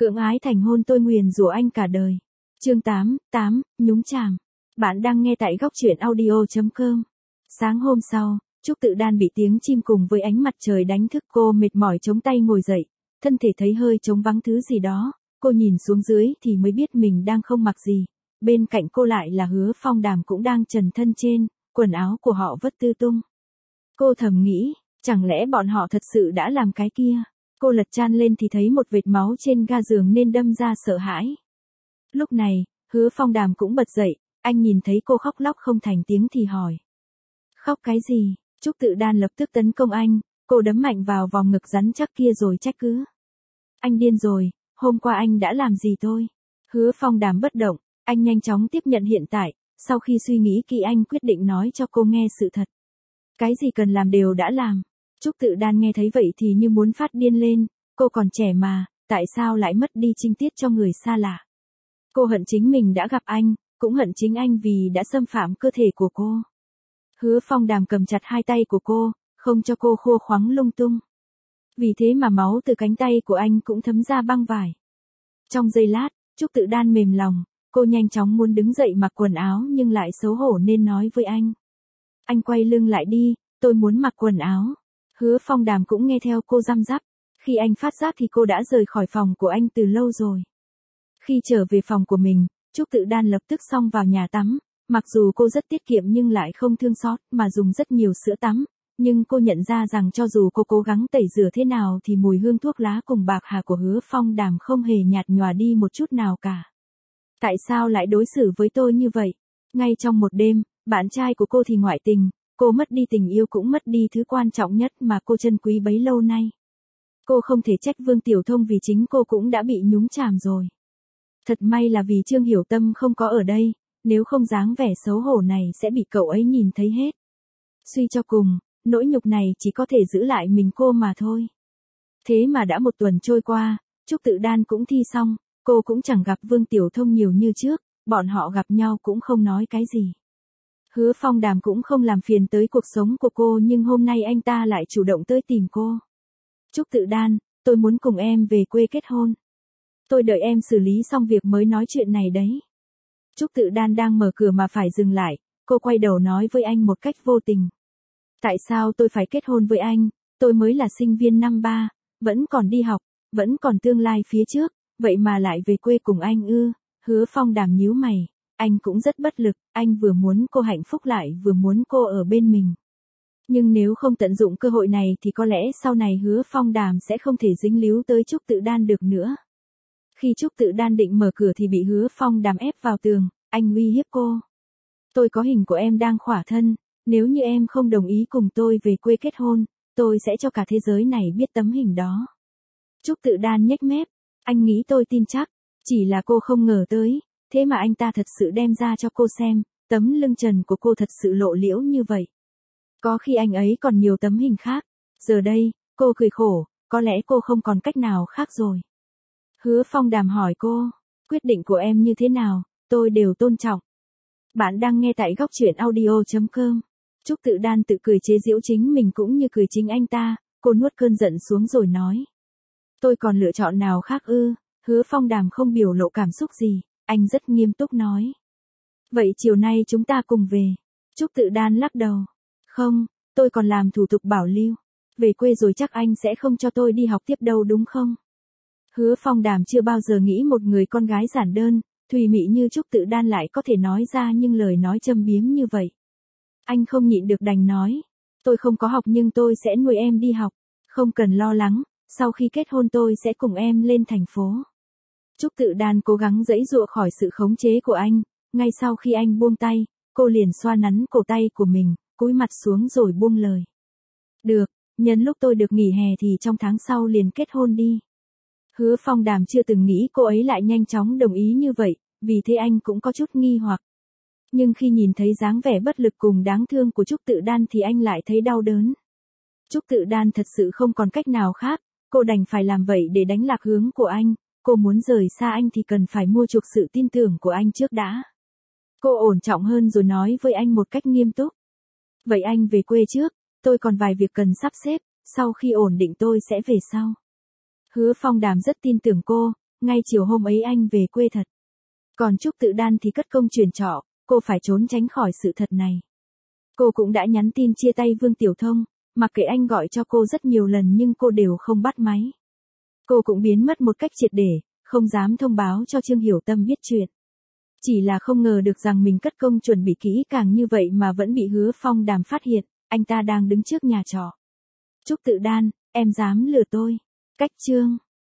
Cưỡng ái thành hôn tôi nguyền rủa anh cả đời. Chương 8, nhúng chàm. Bạn đang nghe tại góc truyện audio.com. Sáng hôm sau, Trúc Tự Đan bị tiếng chim cùng với ánh mặt trời đánh thức, cô mệt mỏi chống tay ngồi dậy, thân thể thấy hơi trống vắng thứ gì đó, cô nhìn xuống dưới thì mới biết mình đang không mặc gì. Bên cạnh cô lại là Hứa Phong Đàm cũng đang trần thân trên, quần áo của họ vất tứ tung. Cô thầm nghĩ, chẳng lẽ bọn họ thật sự đã làm cái kia? Cô lật chan lên thì thấy một vệt máu trên ga giường nên đâm ra sợ hãi. Lúc này, Hứa Phong Đàm cũng bật dậy, anh nhìn thấy cô khóc lóc không thành tiếng thì hỏi. Khóc cái gì? Trúc Tự Đan lập tức tấn công anh, cô đấm mạnh vào vòng ngực rắn chắc kia rồi trách cứ. Anh điên rồi, hôm qua anh đã làm gì tôi? Hứa Phong Đàm bất động, anh nhanh chóng tiếp nhận hiện tại, sau khi suy nghĩ kỹ anh quyết định nói cho cô nghe sự thật. Cái gì cần làm đều đã làm. Trúc Tự Đan nghe thấy vậy thì như muốn phát điên lên, cô còn trẻ mà, tại sao lại mất đi trinh tiết cho người xa lạ? Cô hận chính mình đã gặp anh, cũng hận chính anh vì đã xâm phạm cơ thể của cô. Hứa Phong Đàm cầm chặt hai tay của cô, không cho cô khô khoắng lung tung. Vì thế mà máu từ cánh tay của anh cũng thấm ra băng vải. Trong giây lát, Trúc Tự Đan mềm lòng, cô nhanh chóng muốn đứng dậy mặc quần áo nhưng lại xấu hổ nên nói với anh. Anh quay lưng lại đi, tôi muốn mặc quần áo. Hứa Phong Đàm cũng nghe theo cô răm rắp. Khi anh phát giác thì cô đã rời khỏi phòng của anh từ lâu rồi. Khi trở về phòng của mình, Trúc Tự Đan lập tức xông vào nhà tắm. Mặc dù cô rất tiết kiệm nhưng lại không thương xót mà dùng rất nhiều sữa tắm. Nhưng cô nhận ra rằng cho dù cô cố gắng tẩy rửa thế nào thì mùi hương thuốc lá cùng bạc hà của Hứa Phong Đàm không hề nhạt nhòa đi một chút nào cả. Tại sao lại đối xử với tôi như vậy? Ngay trong một đêm, bạn trai của cô thì ngoại tình, cô mất đi tình yêu cũng mất đi thứ quan trọng nhất mà cô trân quý bấy lâu nay. Cô không thể trách Vương Tiểu Thông vì chính cô cũng đã bị nhúng chàm rồi. Thật may là vì Trương Hiểu Tâm không có ở đây, nếu không dáng vẻ xấu hổ này sẽ bị cậu ấy nhìn thấy hết. Suy cho cùng, nỗi nhục này chỉ có thể giữ lại mình cô mà thôi. Thế mà đã một tuần trôi qua, Trúc Tự Đan cũng thi xong, cô cũng chẳng gặp Vương Tiểu Thông nhiều như trước, bọn họ gặp nhau cũng không nói cái gì. Hứa Phong Đàm cũng không làm phiền tới cuộc sống của cô nhưng hôm nay anh ta lại chủ động tới tìm cô. Trúc Tự Đan, tôi muốn cùng em về quê kết hôn. Tôi đợi em xử lý xong việc mới nói chuyện này đấy. Trúc Tự Đan đang mở cửa mà phải dừng lại, cô quay đầu nói với anh một cách vô tình. Tại sao tôi phải kết hôn với anh, tôi mới là sinh viên năm 3, vẫn còn đi học, vẫn còn tương lai phía trước, vậy mà lại về quê cùng anh ư? Hứa Phong Đàm nhíu mày, anh cũng rất bất lực, anh vừa muốn cô hạnh phúc lại vừa muốn cô ở bên mình. Nhưng nếu không tận dụng cơ hội này thì có lẽ sau này Hứa Phong Đàm sẽ không thể dính líu tới Trúc Tự Đan được nữa. Khi Trúc Tự Đan định mở cửa thì bị Hứa Phong Đàm ép vào tường, anh uy hiếp cô. Tôi có hình của em đang khỏa thân, nếu như em không đồng ý cùng tôi về quê kết hôn, tôi sẽ cho cả thế giới này biết tấm hình đó. Trúc Tự Đan nhếch mép, anh nghĩ tôi tin chắc, chỉ là cô không ngờ tới, thế mà anh ta thật sự đem ra cho cô xem, tấm lưng trần của cô thật sự lộ liễu như vậy. Có khi anh ấy còn nhiều tấm hình khác, giờ đây, cô cười khổ, có lẽ cô không còn cách nào khác rồi. Hứa Phong Đàm hỏi cô, quyết định của em như thế nào, tôi đều tôn trọng. Bạn đang nghe tại góc truyện audio.com. Trúc Tự Đan tự cười chế giễu chính mình cũng như cười chính anh ta, cô nuốt cơn giận xuống rồi nói. Tôi còn lựa chọn nào khác ư? Hứa Phong Đàm không biểu lộ cảm xúc gì, anh rất nghiêm túc nói. Vậy chiều nay chúng ta cùng về. Trúc Tự Đan lắc đầu. Không, tôi còn làm thủ tục bảo lưu. Về quê rồi chắc anh sẽ không cho tôi đi học tiếp đâu đúng không? Hứa Phong Đàm chưa bao giờ nghĩ một người con gái giản đơn, thùy mị như Trúc Tự Đan lại có thể nói ra những lời nói châm biếm như vậy. Anh không nhịn được đành nói. Tôi không có học nhưng tôi sẽ nuôi em đi học. Không cần lo lắng, sau khi kết hôn tôi sẽ cùng em lên thành phố. Trúc Tự Đan cố gắng giãy giụa khỏi sự khống chế của anh, ngay sau khi anh buông tay, cô liền xoa nắn cổ tay của mình, cúi mặt xuống rồi buông lời. Được, nhân lúc tôi được nghỉ hè thì trong tháng sau liền kết hôn đi. Hứa Phong Đàm chưa từng nghĩ cô ấy lại nhanh chóng đồng ý như vậy, vì thế anh cũng có chút nghi hoặc. Nhưng khi nhìn thấy dáng vẻ bất lực cùng đáng thương của Trúc Tự Đan thì anh lại thấy đau đớn. Trúc Tự Đan thật sự không còn cách nào khác, cô đành phải làm vậy để đánh lạc hướng của anh, cô muốn rời xa anh thì cần phải mua chuộc sự tin tưởng của anh trước đã. Cô ổn trọng hơn rồi nói với anh một cách nghiêm túc. Vậy anh về quê trước, tôi còn vài việc cần sắp xếp, sau khi ổn định tôi sẽ về sau. Hứa Phong Đàm rất tin tưởng cô, ngay chiều hôm ấy anh về quê thật. Còn Trúc Tự Đan thì cất công chuyển trọ, cô phải trốn tránh khỏi sự thật này. Cô cũng đã nhắn tin chia tay Vương Tiểu Thông, mặc kệ anh gọi cho cô rất nhiều lần nhưng cô đều không bắt máy. Cô cũng biến mất một cách triệt để, không dám thông báo cho Trương Hiểu Tâm biết chuyện. Chỉ là không ngờ được rằng mình cất công chuẩn bị kỹ càng như vậy mà vẫn bị Hứa Phong Đàm phát hiện, anh ta đang đứng trước nhà trọ. Trúc Tự Đan, em dám lừa tôi. Cách chương